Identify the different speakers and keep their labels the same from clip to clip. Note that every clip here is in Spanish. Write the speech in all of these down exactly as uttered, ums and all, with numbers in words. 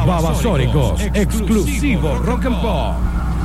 Speaker 1: Babasónicos, exclusivo Rock and Pop.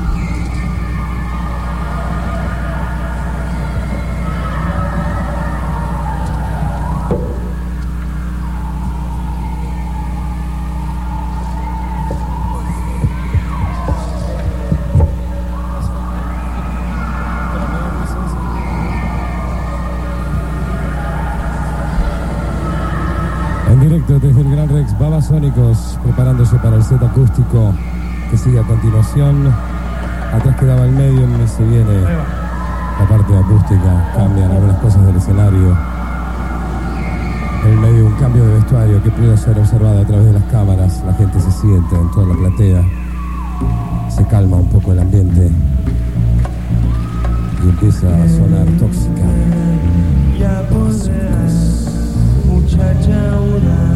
Speaker 2: Desde el Gran Rex, Babasónicos preparándose para el set acústico que sigue a continuación. Atrás quedaba el medio y se viene la parte acústica. Cambian algunas cosas del escenario. En el medio un cambio de vestuario que pudo ser observado a través de las cámaras. La gente se siente en toda la platea. Se calma un poco el ambiente y empieza a sonar Tóxica.
Speaker 3: Ya podrás, muchacha, una